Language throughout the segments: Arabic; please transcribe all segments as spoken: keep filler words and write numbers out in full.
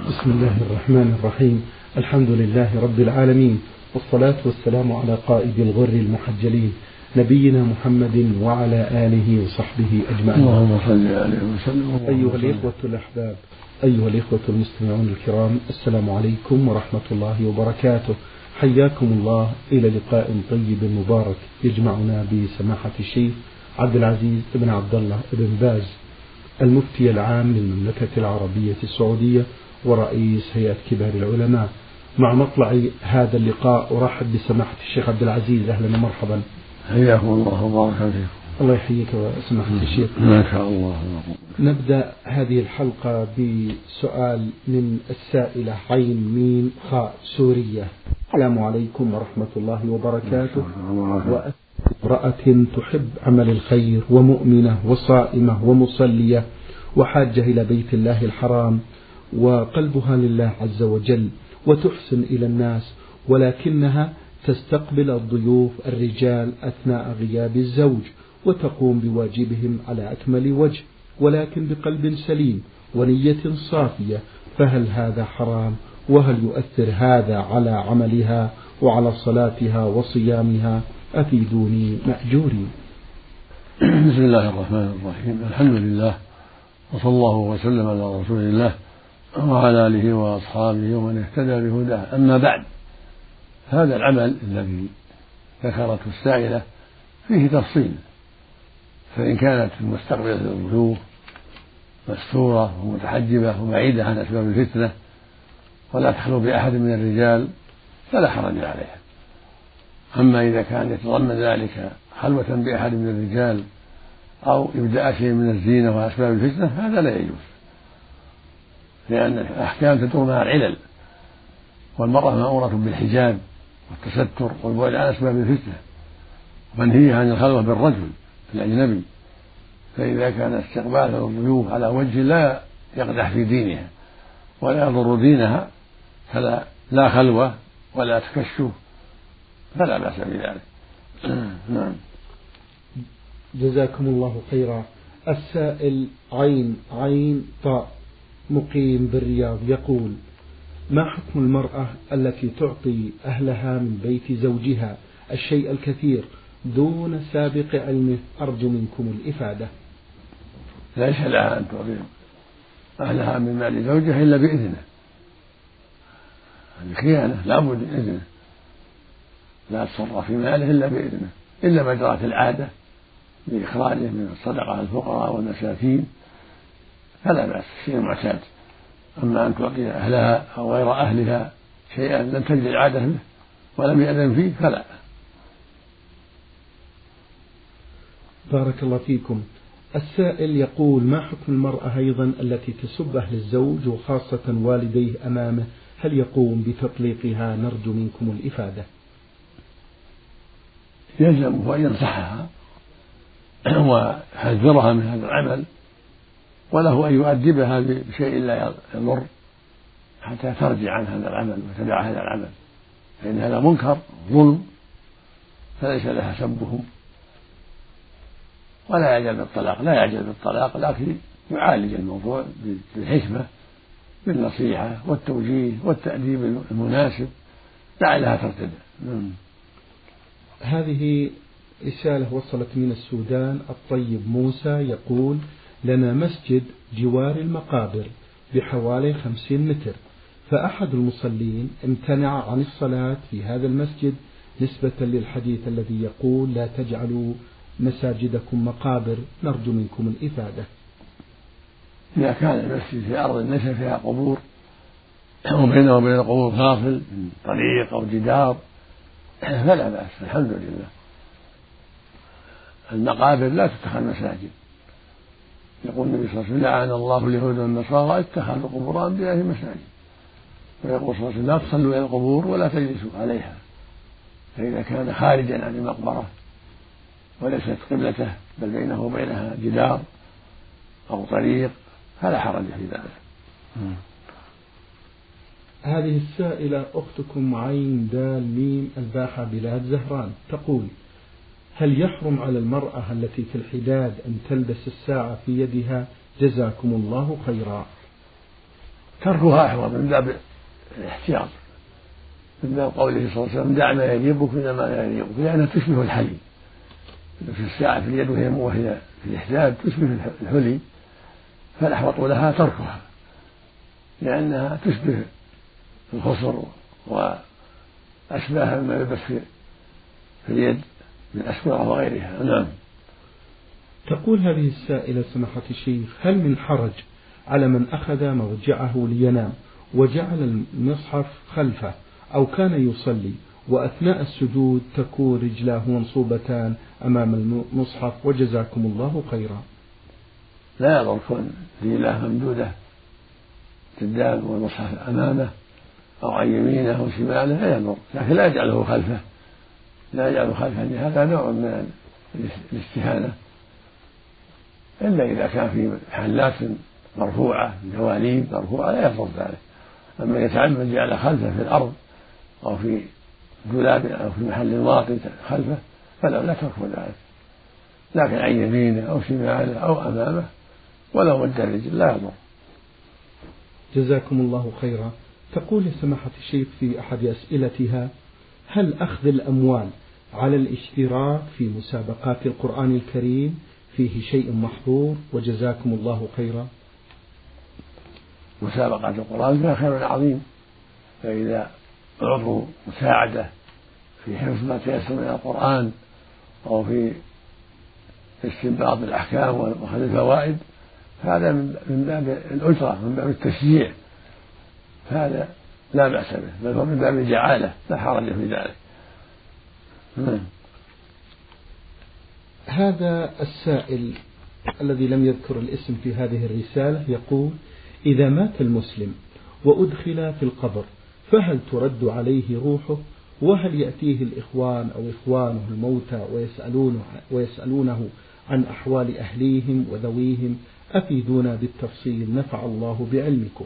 بسم الله الرحمن الرحيم. الحمد لله رب العالمين، والصلاة والسلام على قائد الغر المحجلين نبينا محمد وعلى آله وصحبه أجمعين. اللهم صل عليه وسلم. أيها الإخوة الأحباب، أيها الإخوة المستمعون الكرام، السلام عليكم ورحمة الله وبركاته. حياكم الله إلى لقاء طيب مبارك يجمعنا بسماحة الشيخ عبد العزيز بن عبد الله بن باز، المفتي العام للمملكة العربية السعودية ورئيس هيئة كبار العلماء. مع مطلع هذا اللقاء أرحب بسماحة الشيخ عبد العزيز، أهلا ومرحبا. حياكم الله وبارك فيكم. الله يحييك وسماحة الشيخ. ما شاء الله. نبدأ هذه الحلقة بسؤال من السائلة عين ميم خاء سورية. السلام عليكم ورحمة الله وبركاته. امرأة تحب عمل الخير ومؤمنة وصائمة ومصلية وحاجة إلى بيت الله الحرام وقلبها لله عز وجل وتحسن إلى الناس، ولكنها تستقبل الضيوف الرجال أثناء غياب الزوج وتقوم بواجبهم على أكمل وجه، ولكن بقلب سليم ونية صافية، فهل هذا حرام؟ وهل يؤثر هذا على عملها وعلى صلاتها وصيامها؟ أفيدوني مأجورين. بسم الله الرحمن الرحيم. الحمد لله، وصلى الله وسلم على رسول الله وعلى آله وأصحابه ومن اهتدى بهداه. أما بعد، هذا العمل الذي ذكرته السائلة فيه تفصيل، فإن كانت مستقبلة للضيوف مستورة ومتحجبة وبعيدة عن أسباب الفتنة ولا تخلو بأحد من الرجال فلا حرج عليها. أما إذا كان يتضمن ذلك خلوة بأحد من الرجال أو إبداء شيء من الزينة وأسباب الفتنة هذا لا يجوز، لأن الأحكام تدور مع العلل، والمرأة مأمورة بالحجاب والتستر والبعد عن أسباب الفتنة، ومنهي عن الخلوة بالرجل الأجنبي. فإذا كان استقبال الضيوف على وجه لا يقدح في دينها ولا يضر دينها فلا لا خلوة ولا تكشف، فلا بأس بذلك. نعم. جزاكم الله خيرا. السائل عين عين طاء مقيم بالرياض يقول: ما حكم المرأة التي تعطي أهلها من بيت زوجها الشيء الكثير دون سابق علمه؟ أرجو منكم الإفادة. ليس لها أن تعطي أهلها من مال زوجها إلا بإذنه، هذه خيانة، لا بد من إذنه، لا تصرف في ماله إلا بإذنه، إلا ما جرت العادة بإخراجه من الصدقة على الفقراء والمساكين فلا بأس، شيء معتاد. أما أن تعطي أهلها أو غير أهلها شيئا لم تجد العادة به ولم يأذن فيه فلا. بارك الله فيكم. السائل يقول: ما حكم المرأة أيضا التي تسب أهل الزوج وخاصة والديه أمامه؟ هل يقوم بتطليقها؟ نرجو منكم الإفادة. يلزمه أن ينصحها ويحذرها من هذا العمل، وله أن يؤدبها بشيء لا يضر حتى ترجع عن هذا العمل وتدع هذا العمل، فإن هذا منكر ظلم، فليس لها سبهم، ولا يعجل بالطلاق، لا يعجل بالطلاق، لكن يعالج الموضوع بالحكمة بالنصيحة والتوجيه والتأديب المناسب لعلها ترتدع. هذه رسالة وصلت من السودان. الطيب موسى يقول: لنا مسجد جوار المقابر بحوالي خمسين متر، فأحد المصلين امتنع عن الصلاة في هذا المسجد نسبة للحديث الذي يقول: لا تجعلوا مساجدكم مقابر. نرجو منكم الإفادة. إذا كان المسجد في أرض ليس فيها قبور وبينه وبين القبور فاصل من طريق أو جدار فلا بأس، الحمد لله. المقابر لا تتخذ مساجد، يقول النبي صلى الله عليه وسلم: لعن الله اليهود والنصارى اتخذوا قبور أنبيائهم مساجد. ويقول صلى الله عليه وسلم: لا تصلوا إلى القبور ولا تجلسوا عليها. فإذا كان خارجا عن المقبرة وليست قبلته بل بينه وبينها جدار أو طريق فلا حرج في ذلك. هذه السائلة أختكم عين دال ميم الباحة بلاد زهران تقول: هل يحرم على المرأة التي في الحداد أن تلبس الساعة في يدها؟ جزاكم الله خيرا. تركها أحوط من باب الاحتياط، من باب قوله صلى الله عليه وسلم دع ما يريبك إلى ما لا يريبك، لأنها تشبه الحلي في الساعة في اليد وهي وهي في الإحداد تشبه الحلي، فالأحوط لها تركها لأنها تشبه الخصر وأشباه ما يلبس في اليد من أسورة وغيرها. نعم. تقول هذه السائلة سماحة الشيخ: هل من حرج على من أخذ مرجعه لينام وجعل المصحف خلفه أو كان يصلي وأثناء السجود تكون رجلاه منصوبتان أمام المصحف وجزاكم الله خيرا؟ لا يضر كون رجلاه ممدودة قدام والمصحف أمامه أو عن يمينه أو شماله لا يضر، لكن لا يجعله خلفه، لا يجعله خلفه، هذا نوع من الاستهانة، إلا إذا كان في محلات مرفوعة دواليب مرفوعة لا يضر ذلك. أما يتعمد جعل خلفه في الأرض أو في دولاب أو في محل واطي خلفه فلا لا تكفر ذلك، لكن عن يمينه أو شماله أو أمامه ولو مد الرجل لا يضر. جزاكم الله خيرا. تقول سماحة الشيخ في أحد أسئلتها: هل أخذ الأموال على الاشتراك في مسابقات القرآن الكريم فيه شيء محظور؟ وجزاكم الله خيرا. مسابقات القرآن فيها خير عظيم، فإذا أعطوا مساعدة في حفظ ما تيسر من القرآن أو في استنباط الأحكام وأخذ الفوائد هذا من باب الأجرة، من باب التشجيع، هذا لا بأس به، بل هو من باب الجعالة لا حرج في ذلك. هذا السائل الذي لم يذكر الاسم في هذه الرسالة يقول: إذا مات المسلم وأدخل في القبر فهل ترد عليه روحه؟ وهل يأتيه الإخوان أو إخوانه الموتى ويسألونه, ويسألونه عن أحوال أهليهم وذويهم؟ أفيدونا بالتفصيل نفع الله بعلمكم.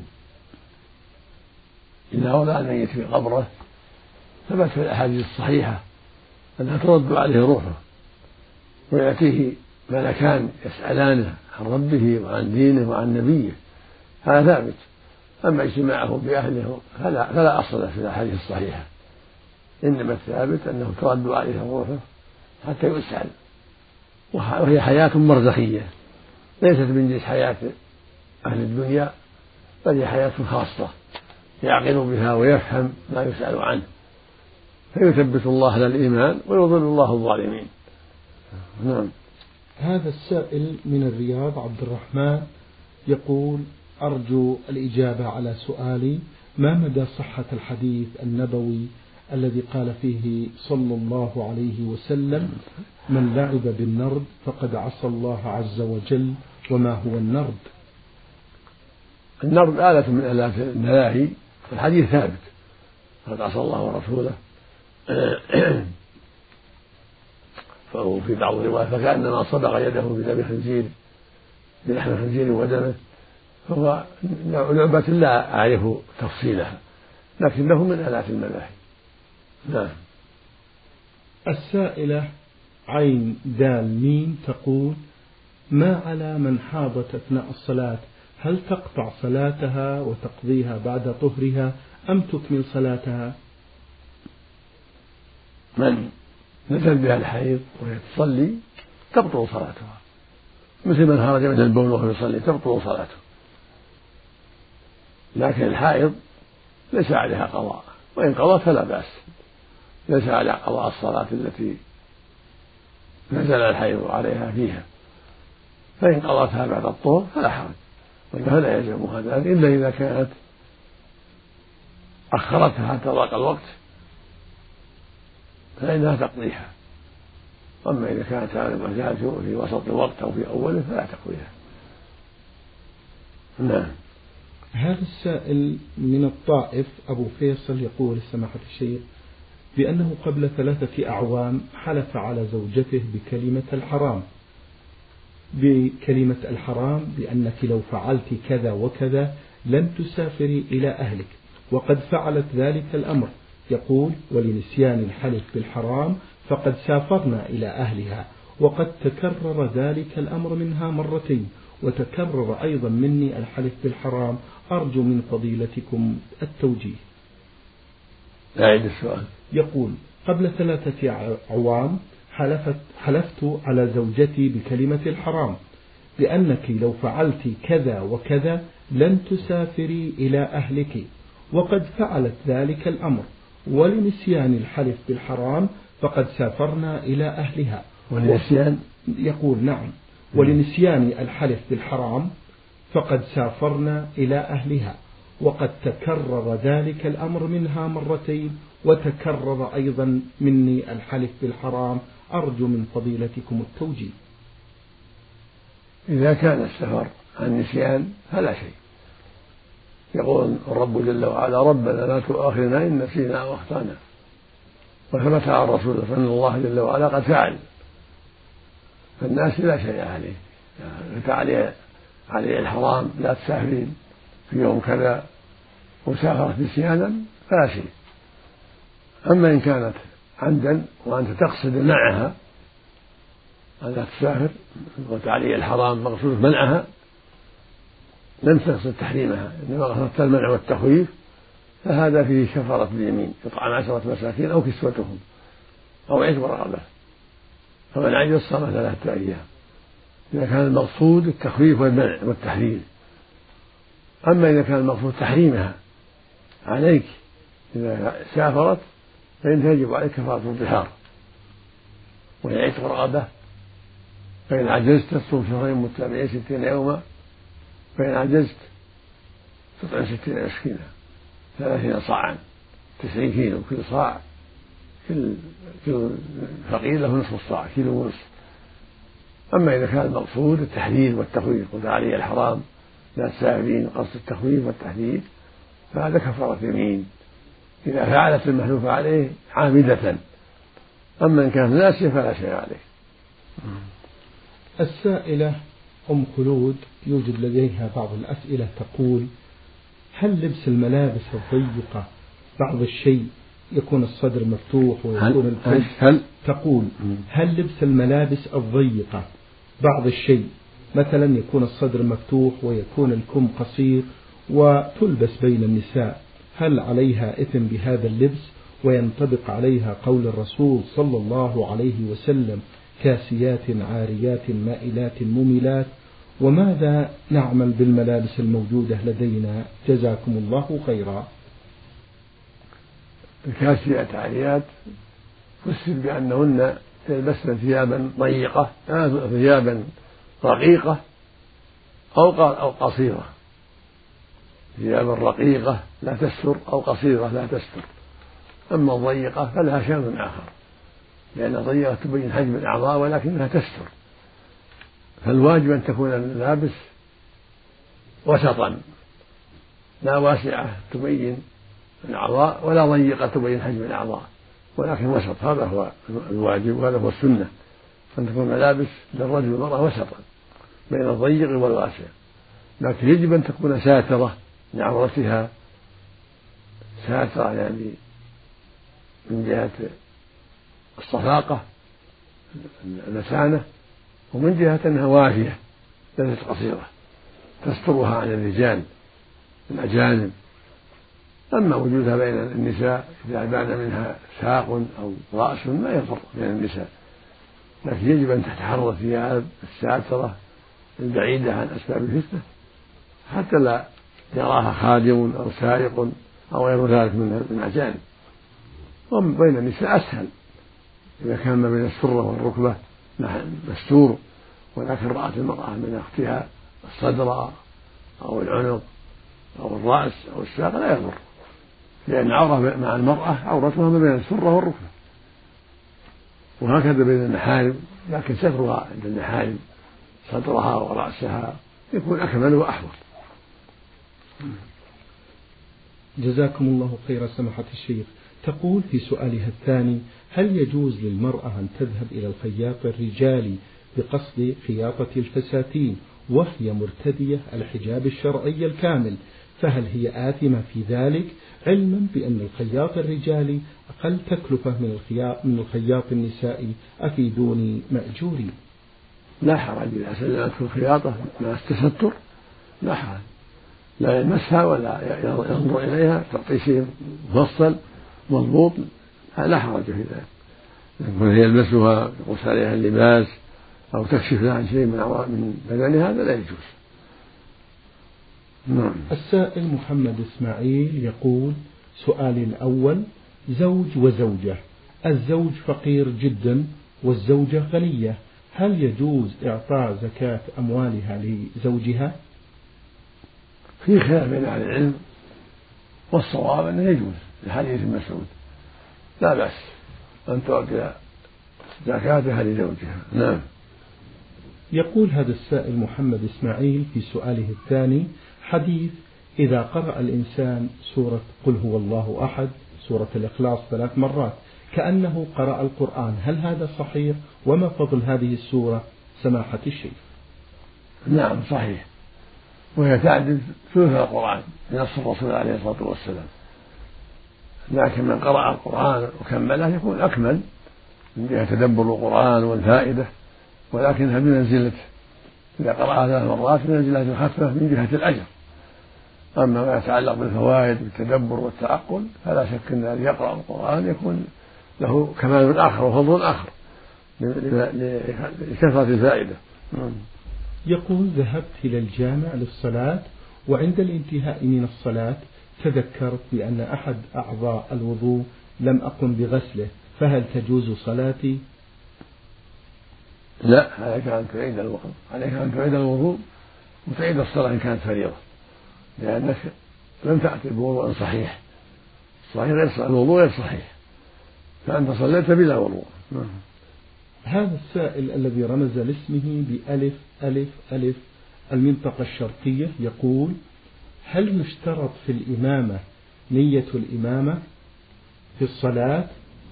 إذا وضع الميت في قبره ثبت في الأحاديث الصحيحة أنها ترد عليه روحه ويأتيه ملكان يسألانه عن ربه وعن دينه وعن نبيه، هذا ثابت. أما اجتماعه بأهله فلا, فلا أصل في الأحاديث الصحيحة، إنما الثابت أنه ترد عليه روحه حتى يسأل، وهي حياة مرزخية ليست من جنس حياة أهل الدنيا، بل هي حياة خاصة يعقل بها ويفهم ما يسأل عنه، فيثبت الله على الإيمان ويضل الله الظالمين. نعم. هذا السائل من الرياض عبد الرحمن يقول: أرجو الإجابة على سؤالي: ما مدى صحة الحديث النبوي الذي قال فيه صلى الله عليه وسلم: من لعب بالنرد فقد عصى الله عز وجل؟ وما هو النرد؟ النرد آلة من آلات الملاهي، الحديث ثابت قد عصى الله ورسوله، فهو في بعض الروايات فكأنما صبغ يده بدم خنزير بلحم خنزير ودمه، فهو لعبة لا أعرف تفصيلها لكنه من آلات الملاهي. نعم. السائلة عين دال ميم تقول: ما على من حاضت أثناء الصلاة؟ هل تقطع صلاتها وتقضيها بعد طهرها أم تكمل صلاتها؟ من نزل بها الحيض وهي تصلي تبطل صلاتها، مثل من خرج من البول وهو يصلي تبطل صلاته، لكن الحائض ليس عليها قضاء، وإن قضت فلا بأس، ليس على قضاء الصلاة التي نزل الحيض عليها فيها، فإن قضتها بعد الطهر فلا حرج، وإنها لا يلزمها ذلك إلا إذا كانت أخرتها حتى ضاق الوقت فإنها تقضيها، أما إذا كانت على في وسط الوقت أو في أوله فلا تقضيها. نعم. هذا السائل من الطائف أبو فيصل يقول: سماحة الشيخ، بأنه قبل ثلاثة أعوام حلف على زوجته بكلمة الحرام بكلمة الحرام بأنك لو فعلت كذا وكذا لن تسافري إلى أهلك، وقد فعلت ذلك الأمر. يقول: ولنسيان الحلف بالحرام فقد سافرنا إلى أهلها، وقد تكرر ذلك الأمر منها مرتين، وتكرر أيضا مني الحلف بالحرام، أرجو من فضيلتكم التوجيه. أعيد السؤال. يقول: قبل ثلاثة أعوام حلفت, حلفت على زوجتي بكلمة الحرام بأنك لو فعلت كذا وكذا لن تسافري إلى أهلك، وقد فعلت ذلك الأمر، ولنسيان الحلف بالحرام فقد سافرنا إلى أهلها. ولنسيان؟ يقول: نعم، ولنسيان الحلف بالحرام فقد سافرنا إلى أهلها، وقد تكرر ذلك الأمر منها مرتين، وتكرر أيضا مني الحلف بالحرام، أرجو من فضيلتكم التوجيه. إذا كان السفر عن نسيان فلا شيء. يقول الرب جل وعلا: ربنا لا تؤاخذنا إن نسينا أو أخطأنا. وثبت عن الرسول فإن الله جل وعلا قد فعل، فالناس لا شيء عليه. فعليه عليه الحرام لا تسافرين في يوم كذا وسافرت نسيانا فلا شيء. أما إن كانت عمدا وأنت تقصد منعها ألا تسافر وتعليه الحرام مقصود منعها، لم تقصد تحريمها إنما قصدت المنع والتخويف، فهذا فيه كفارة اليمين، إطعام عشرة مساكين أو كسوتهم أو عتق رقبة، فمن عجز صام ثلاثة أيام إذا كان المقصود التخويف والمنع والتحريم. أما إذا كان المقصود تحريمها عليك إذا سافرت فإن يجب عليك كفارة الظهار وهي عتق رقبة، فإن عجزت تصوم شهرين متتابعين ستين يوما، فإن عجزت تطعم ستين مسكينا ثلاثين صاعا تسعين كيلو، كل صاع كل كل فقير له نصف الصاع كيلو ونصف. أما إذا كان المقصود التحذير والتخويف وذا عليه الحرام لا تسافرين قصد التخويف والتحذير فهذا كفارة يمين إذا فعلت المحلوف عليه عامدة. أما إن كانت ناسية فلا شيء عليه. السائلة أم خلود يوجد لديها بعض الأسئلة، تقول: هل لبس الملابس الضيقة بعض الشيء يكون الصدر مفتوح ويكون الكم؟ هل تقول: هل لبس الملابس الضيقة بعض الشيء مثلا يكون الصدر مفتوح ويكون الكم قصير وتلبس بين النساء، هل عليها إثم بهذا اللبس وينطبق عليها قول الرسول صلى الله عليه وسلم: كاسيات عاريات مائلات مميلات؟ وماذا نعمل بالملابس الموجودة لدينا جزاكم الله خيرا. الكاسيات عاريات فسر بأنهن يلبسن ثيابا ضيقة ثيابا رقيقة أو قصيرة، ثيابا رقيقة لا تستر أو قصيرة لا تستر. أما الضيقة فلها شأن آخر، لأن الضيقة تبين حجم الأعضاء ولكنها تستر، فالواجب أن تكون الملابس وسطا، لا واسعة تبين الأعضاء ولا ضيقة تبين حجم الأعضاء، ولكن وسط. هذا هو الواجب وهذا هو السنة، أن تكون الملابس للرجل والمرأة وسطا بين الضيق والواسع، لكن يجب أن تكون ساترة لعورتها، ساترة يعني من جهة الصفاقة المسانة، ومن جهة أنها وافية ليست قصيرة تسترها عن الرجال الأجانب. أما وجودها بين النساء إذا بان منها ساق أو رأس ما يضر بين النساء، لكن يجب أن تتحرى الثياب الساترة البعيدة عن أسباب الفتنة حتى لا يراها خادم أو سارق أو غير ذلك من الأجانب. وبين النساء أسهل إذا كان ما بين السرة والركبة مستور، ولكن رأت المرأة من أختها الصدر أو العنق أو الرأس أو الساق لا يضر، لأن عورة مع المرأة عورتها ما بين السرة والركبة، وهكذا بين المحارم، لكن سترها عند المحارم صدرها ورأسها يكون أكمل وأحوط. جزاكم الله خير سماحة الشيخ. تقول في سؤالها الثاني: هل يجوز للمرأة أن تذهب إلى الخياط الرجالي بقصد خياطة الفساتين وهي مرتدية الحجاب الشرعي الكامل، فهل هي آثمة في ذلك، علما بأن الخياط الرجالي أقل تكلفة من الخياط من الخياط النسائي؟ أفيدوني مأجورين. لا حرج إذا سلمت في الخياطة مع التستر لا حرج، لا يلمسها ولا ينظر إليها، تعطي شيء مفصل مضبوط لا حرج في ذلك. لكن هي يلبسها يقص عليها اللباس أو تكشف لها عن شيء من بدنها هذا لا يجوز. نعم. السائل محمد إسماعيل يقول: سؤالي الأول: زوج وزوجة، الزوج فقير جدا والزوجة غنية، هل يجوز إعطاء زكاة أموالها لزوجها؟ في خلاف بين أهل العلم، والصواب أنه يجوز لحديث مسعود لا بأس أن تعطي زكاتها لزوجها. نعم. يقول هذا السائل محمد إسماعيل في سؤاله الثاني: حديث إذا قرأ الإنسان سورة قل هو الله أحد سورة الإخلاص ثلاث مرات كأنه قرأ القرآن، هل هذا صحيح؟ وما فضل هذه السورة سماحة الشيخ؟ نعم صحيح، وهي تعدل ثلث القرآن بنص الرسول عليه الصلاة والسلام، لكن من قرأ القرآن وكمله يكون أكمل من جهة تدبر القرآن والفائدة، ولكنها بمنزلة إذا قرأها ثلاث مرات بمنزلة الخفة من جهة الأجر. أما ما يتعلق بالفوائد والتدبر والتعقل فلا شك أن الذي يقرأ القرآن يكون له كمال آخر وفضل آخر لكثرة الفائدة. يقول: ذهبت إلى الجامع للصلاة، وعند الانتهاء من الصلاة تذكرت بأن أحد أعضاء الوضوء لم أقم بغسله، فهل تجوز صلاتي؟ لا، عليك أن تعيد الوضوء، عليك أن تعيد الوضوء وتعيد الصلاة إن كانت فريضة، لأنك لم تأتي بوضوء صحيح، صحيح غير صحيح، الوضوء غير صحيح، فأنت صليت بلا وضوء. هذا السائل الذي رمز لاسمه بألف ألف ألف المنطقة الشرقية يقول: هل يشترط في الإمامة نية الإمامة في الصلاة؟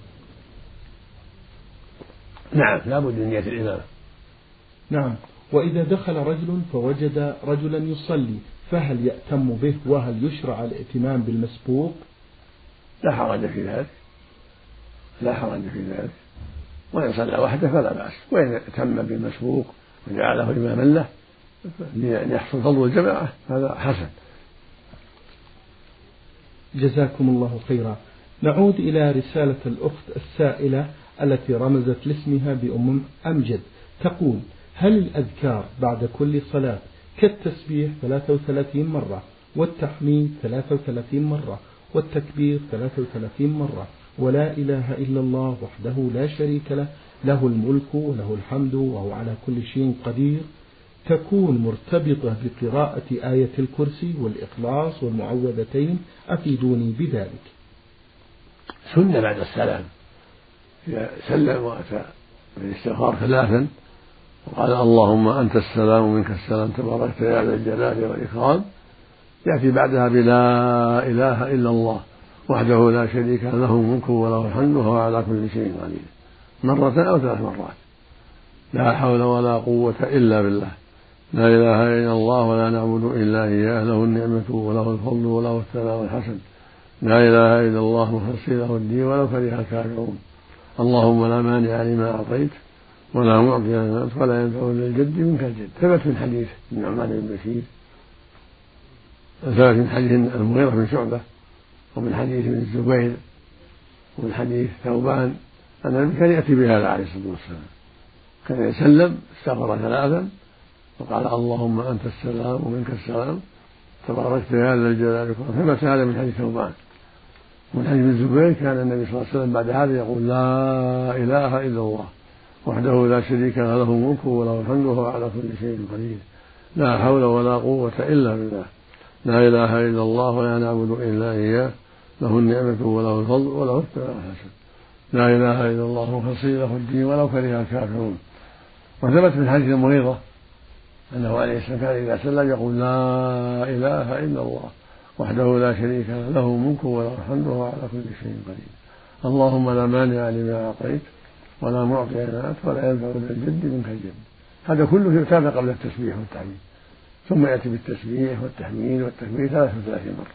نعم، لا بد من نية الإمامة. نعم. وإذا دخل رجل فوجد رجلا يصلي فهل يأتم به، وهل يشرع الائتمام بالمسبوق؟ لا حرج في ذلك، لا حرج في ذلك، وإن صلى وحده فلا بأس، وإن اهتم بالمسبوق وجعله إماما له ليحصل فضل الجماعة هذا حسن. جزاكم الله خيرا. نعود إلى رسالة الأخت السائلة التي رمزت لاسمها بأم أمجد، تقول: هل الأذكار بعد كل صلاة كالتسبيح ثلاثة وثلاثين مرة والتحميد ثلاثة وثلاثين مرة والتكبير ثلاثة وثلاثين مرة ولا إله إلا الله وحده لا شريك له له الملك وله الحمد وهو على كل شيء قدير، تكون مرتبطة بقراءة آية الكرسي والإخلاص والمعوذتين؟ أفيدوني بذلك. سنة بعد السلام إذا سلم وأتى بالاستغفار ثلاثا وقال اللهم أنت السلام ومنك السلام تباركت يا ذا الجلال والإكرام، يأتي بعدها بلا إله إلا الله وحده لا شريك له الملك وله الحمد وهو على كل شيء قدير، مرة أو ثلاث مرات. لا حول ولا قوة إلا بالله، لا إله إلا الله ولا نعبد إلا إياه، له النعمة وله الفضل وله الثناء الحسن، لا إله إلا الله مخلصين له الدين ولو كره الكافرون، اللهم لا مانع لما أعطيت ولا معطي لما منعت ولا ينفع ذا الجد منك الجد. ثبت من حديث النعمان بن بشير، ثبت من حديث المغيرة بن شعبة ومن حديث ابن الزبير ومن حديث ثوبان أن النبي كان يأتي بهذا عليه الصلاة والسلام، كان يسلم استغفر ثلاثا وقال اللهم أنت السلام ومنك السلام تباركت يا ذا الجلال والإكرام. ثبت هذا من حديث ثوبان. ومن حديث ابن الزبير كان النبي صلى الله عليه وسلم بعد هذا يقول لا إله إلا الله وحده لا شريك له له الملك وله الحمد وهو على كل شيء قدير، لا حول ولا قوة إلا بالله، لا إله إلا الله ولا نعبد إلا إياه، له النعمة وله الفضل وله الثناء الحسن، لا إله إلا الله مخلصين له الدين ولو كره الكافرون. وثبت من حديث المغيرة أنه عليه السلام كان إذا سلم يقول لا إله إلا الله وحده لا شريك له له الملك وله الحمد وهو على كل شيء قدير، اللهم لا مانع لما أعطيت ولا معطي لما منعت ولا ينفع ذا الجد منك الجد. هذا كله يتابع قبل التسبيح والتحميد، ثم يأتي بالتسبيح والتحميد والتكبير ثلاثة وثلاثين مرة،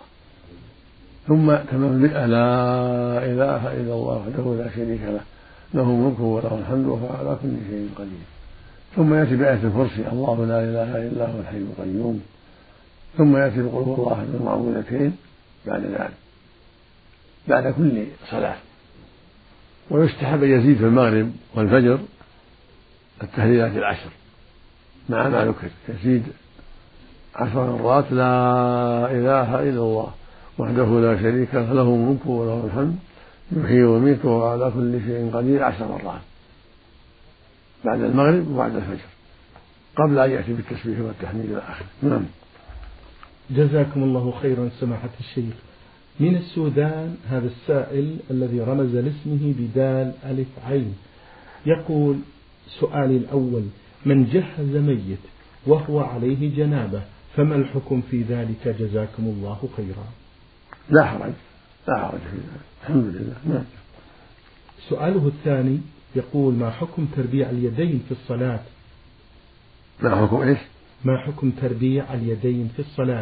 ثم تمام لا إله إلا الله وحده لا شريك له له الملك وله الحمد وهو على كل شيء قدير، ثم يأتي بآية الكرسي الله لا إله إلا هو الحي القيوم، ثم يأتي بقول هو الله أحد المعوذتين بعد ذلك بعد كل صلاة. ويستحب أن يزيد في المغرب والفجر التهليلات العشر مع ما ذكر، يزيد عشر مرات لا إله إلا الله وحده لا شريك له له الملك وله الحمد يحيي ويميت وهو على كل شيء قدير عشر مرات بعد المغرب وبعد الفجر قبل أن يأتي بالتسبيح والتحميد الآخر. نعم. جزاكم الله خيرا سماحة الشيخ. من السودان هذا السائل الذي رمز لاسمه بدال ألف عين يقول: سؤالي الأول: من جهز ميت وهو عليه جنابة فما الحكم في ذلك جزاكم الله خيرا؟ لا حرج لا حرج في ذلك الحمد لله. نعم. سؤاله الثاني يقول: ما حكم تربيع اليدين في الصلاة؟ ما حكم إيش؟ ما حكم تربيع اليدين في الصلاة؟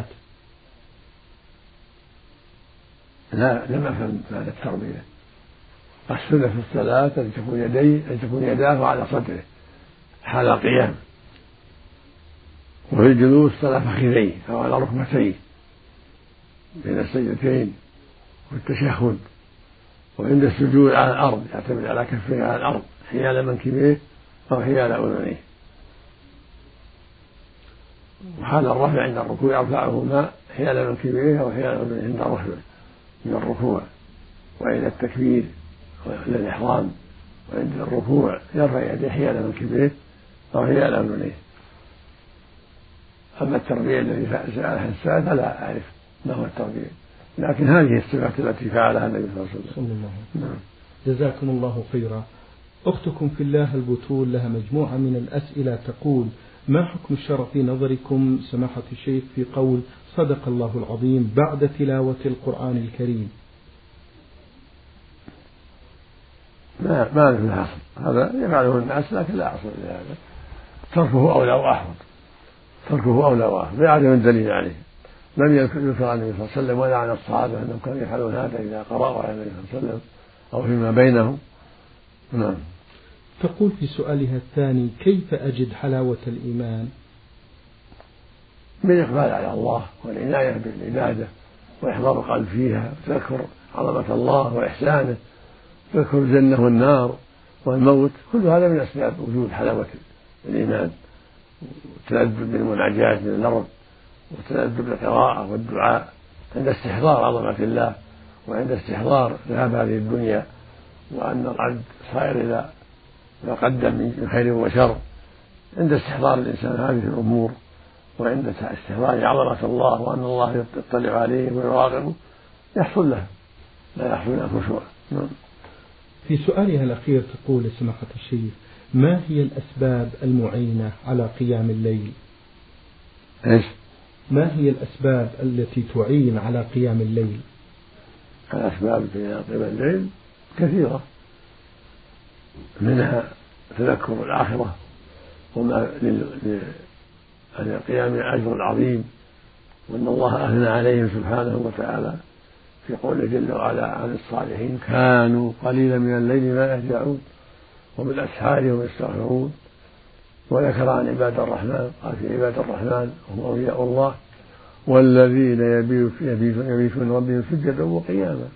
لا لم أفهم معنى التربية. السنة في الصلاة أن تكون يديه أن تكون يداه على صدره حال القيام، وفي الجلوس على فخذيه أو على ركبتيه بين السجدتين والتشهد، وعند السجود على الأرض يعتمد على كفيه على الأرض حيال منكبيه أو حيال أذنيه، وحال الرفع عند الركوع يرفعهما حيال منكبيه أو حيال أذنيه عند الرفع من الركوع، وعند التكبير للإحرام وعند الركوع يرفع يديه حيال منكبيه أو حيال أذنيه. أما التربية الذي سألها السائل فلا أعرف ما هو التربية، لكن هذه الصفات التي فعلها النبي صلى الله عليه وسلم. نعم. جزاكم الله خيرا. أختكم في الله البتول لها مجموعة من الأسئلة تقول: ما حكم الشرع في نظركم سماحة الشيخ في قول صدق الله العظيم بعد تلاوة القرآن الكريم؟ ما ما له حصر، هذا يفعله الناس لكن لا أصل لهذا، تركه أولى وأحوط، تركه أولى وأحوط لعدم الدليل عليه. لم يذكر عن النبي صلى الله عليه وسلم ولا عن الصحابة أنهم كانوا يفعلون هذا إذا قرأوا على النبي صلى الله عليه وسلم أو فيما بينهم. نعم. تقول في سؤالها الثاني: كيف أجد حلاوة الإيمان؟ بالإقبال على الله والعناية بالعبادة وإحضار القلب فيها، وتذكر عظمة الله وإحسانه، تذكر الجنة والنار والموت، كل هذا من أسباب وجود حلاوة الإيمان، والتلذذ بالمناجاة من اللرب، والتلذذ بالقراءة والدعاء عند استحضار عظمة الله وعند استحضار ذهاب هذه الدنيا وأن العبد صائر إلى ما قدم من خير وشر. عند استحضار الإنسان هذه الأمور وعند استحضار عظمة الله وأن الله يطلع عليه ويراقبه يحصل له لا يحصل له خشوع. في سؤالها الأخير تقول سماحة الشيخ: ما هي الأسباب المعينة على قيام الليل؟ إيش؟ ما هي الأسباب التي تعين على قيام الليل؟ الأسباب في قيام الليل كثيرة، منها تذكر الآخرة وما للقيام الأجر العظيم، وأن الله أثنى عليهم سبحانه وتعالى في قوله جل وعلا عن الصالحين: كانوا قليلا من الليل ما يهجعون وبالأسحار هم يستغفرون. وذكر عن عباد الرحمن قال: في عباد الرحمن هم أولياء الله والذين يبيتون ربهم سجدا وقياما.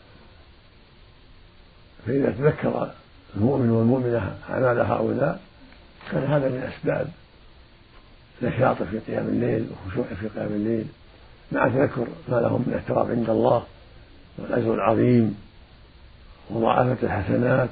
فإذا تذكر المؤمن والمؤمنة أعمال هؤلاء كان هذا من أسباب نشاطه في قيام الليل وخشوعه في قيام الليل، مع تذكر ما لهم من احترام عند الله والأجر العظيم ومضاعفة الحسنات.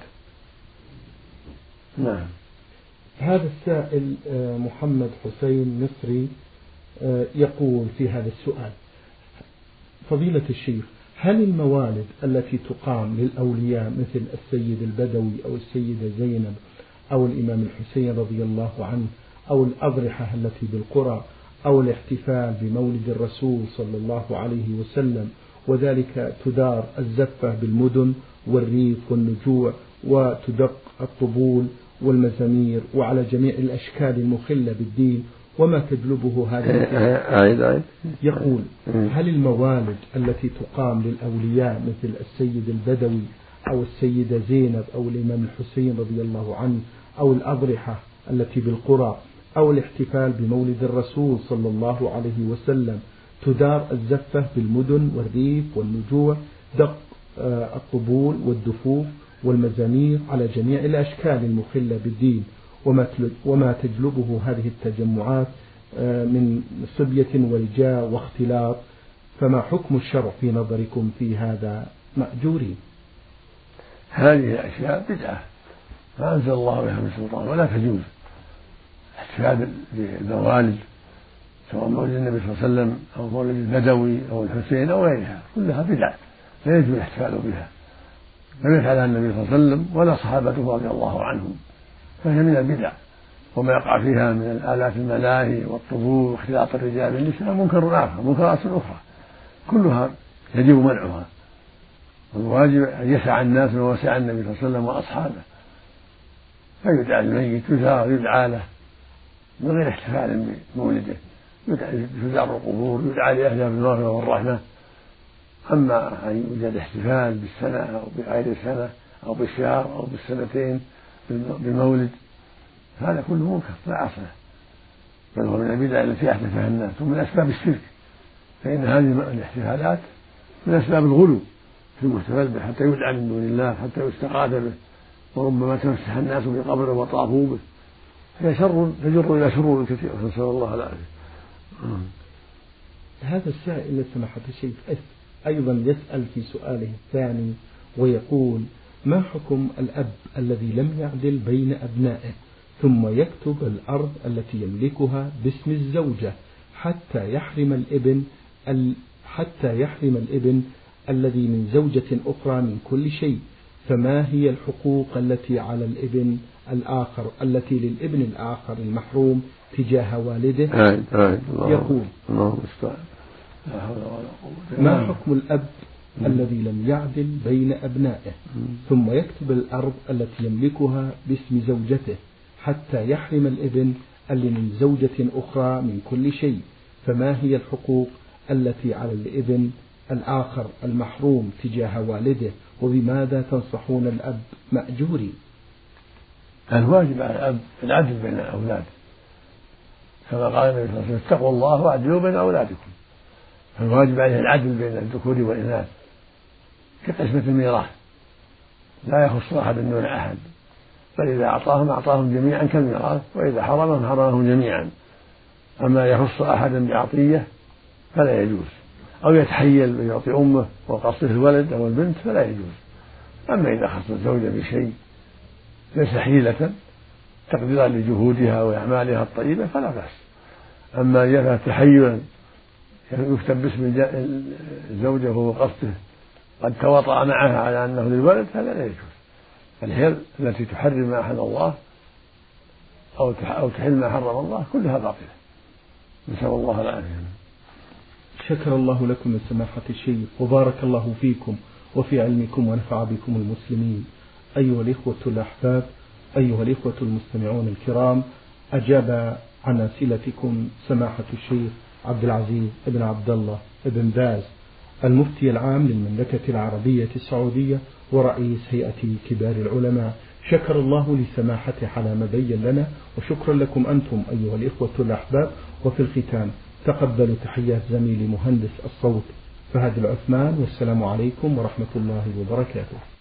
نعم. هذا السائل محمد حسين مصري يقول في هذا السؤال: فضيلة الشيخ، هل الموالد التي تقام للأولياء مثل السيد البدوي أو السيدة زينب أو الإمام الحسين رضي الله عنه أو الأضرحة التي بالقرى أو الاحتفال بمولد الرسول صلى الله عليه وسلم، وذلك تدار الزفة بالمدن والريف والنجوع وتدق الطبول والمزامير وعلى جميع الأشكال المخلة بالدين وما تجلبه هذا؟ يقول: هل الموالد التي تقام للأولياء مثل السيد البدوي أو السيدة زينب أو الإمام الحسين رضي الله عنه أو الأضرحة التي بالقرى أو الاحتفال بمولد الرسول صلى الله عليه وسلم تدار الزفة بالمدن والريف والنجوع، دق الطبول والدفوف والمزامير على جميع الأشكال المخلة بالدين، وما تجلبه هذه التجمعات من صبية ورجاء واختلاط، فما حكم الشرع في نظركم في هذا مأجورين؟ هذه الأشياء بدعة ما أنزل الله بها من سلطان ولا تجوز. احتفال بالموالد سواء مولد النبي صلى الله عليه وسلم أو مولد البدوي أو الحسين أو غيرها كلها بدعة لا يجوز الاحتفال بها، لم يفعلها النبي صلى الله عليه وسلم ولا صحابته رضي الله عنهم، فهي من البدع. وما يقع فيها من الآلات الملاهي والطبول واختلاط الرجال بالنساء منكر آخر منكرات أخرى كلها يجب منعها، والواجب أن يسعى الناس ووسع النبي صلى الله عليه وسلم وأصحابه، فيدعى الميت يزار يدعى له من غير احتفال بمولده، تزار القبور يدعى لأهلها بالمغفرة والرحمة. أما أن يوجد احتفال بالسنة أو بغير السنة أو بالشهر أو بالسنتين بالمولد هذا كله منكر لا أصل له، بل هو من البدع التي أحدثها الناس ومن أسباب الشرك، فإن هذه الاحتفالات من أسباب الغلو في المحتفل به حتى يدعى من دون الله حتى يستغاث به، وربما تمسح الناس بقبره وطافوا به، هي شر تجر إلى شرور كثيرة نسأل الله العافية. هذا السائل سماحة الشيخ أيضا يسأل في سؤاله الثاني ويقول: ما حكم الأب الذي لم يعدل بين أبنائه ثم يكتب الأرض التي يملكها باسم الزوجة حتى يحرم الابن حتى يحرم الابن الذي من زوجة أخرى من كل شيء، فما هي الحقوق التي على الابن الآخر التي للابن الآخر المحروم تجاه والده؟ آه آه يقول: الله ما حكم الأب الذي لم يعدل بين أبنائه ثم يكتب الأرض التي يملكها باسم زوجته حتى يحرم الابن اللي من زوجة أخرى من كل شيء، فما هي الحقوق التي على الابن الآخر المحروم تجاه والده، وبماذا تنصحون الأب مأجورين؟ الواجب على الأب العدل بين أولاده كما قال النبي صلى الله عليه وسلم: اتقوا الله واعدلوا بين أولادكم. فالواجب عليه العدل بين الذكور والإناث كقسمة الميراث، لا يخص أحد دون أحد، فإذا أعطاهم أعطاهم جميعا كالميراث، وإذا حرمهم حرمهم جميعا. أما يخص أحدا بعطية فلا يجوز، أو يتحيل ويعطي أمه وقصده الولد أو البنت فلا يجوز. أما إذا خص الزوجة بشيء ليس حيلة تقديرا لجهودها وأعمالها الطيبة فلا بأس. أما إذا تحيلا يكتب باسم الزوجة وهو قصده قد تواطأ معها على أنه للولد هذا لا يجوز. الحيل التي تحرم ما أحل الله أو تحل ما حرم الله كلها باطلة، نسأل الله العافية. شكر الله لكم من سماحة الشيخ وبارك الله فيكم وفي علمكم ونفع بكم المسلمين. أيها الإخوة الأحباب، أيها الإخوة المستمعون الكرام، أجاب عن أسئلتكم سماحة الشيخ عبد العزيز بن عبد الله بن باز المفتي العام للمملكة العربية السعودية ورئيس هيئة كبار العلماء. شكر الله لسماحته على ما بين لنا، وشكرا لكم أنتم أيها الإخوة الأحباب. وفي الختام تقبلوا تحيات زميلي مهندس الصوت فهد العثمان، والسلام عليكم ورحمة الله وبركاته.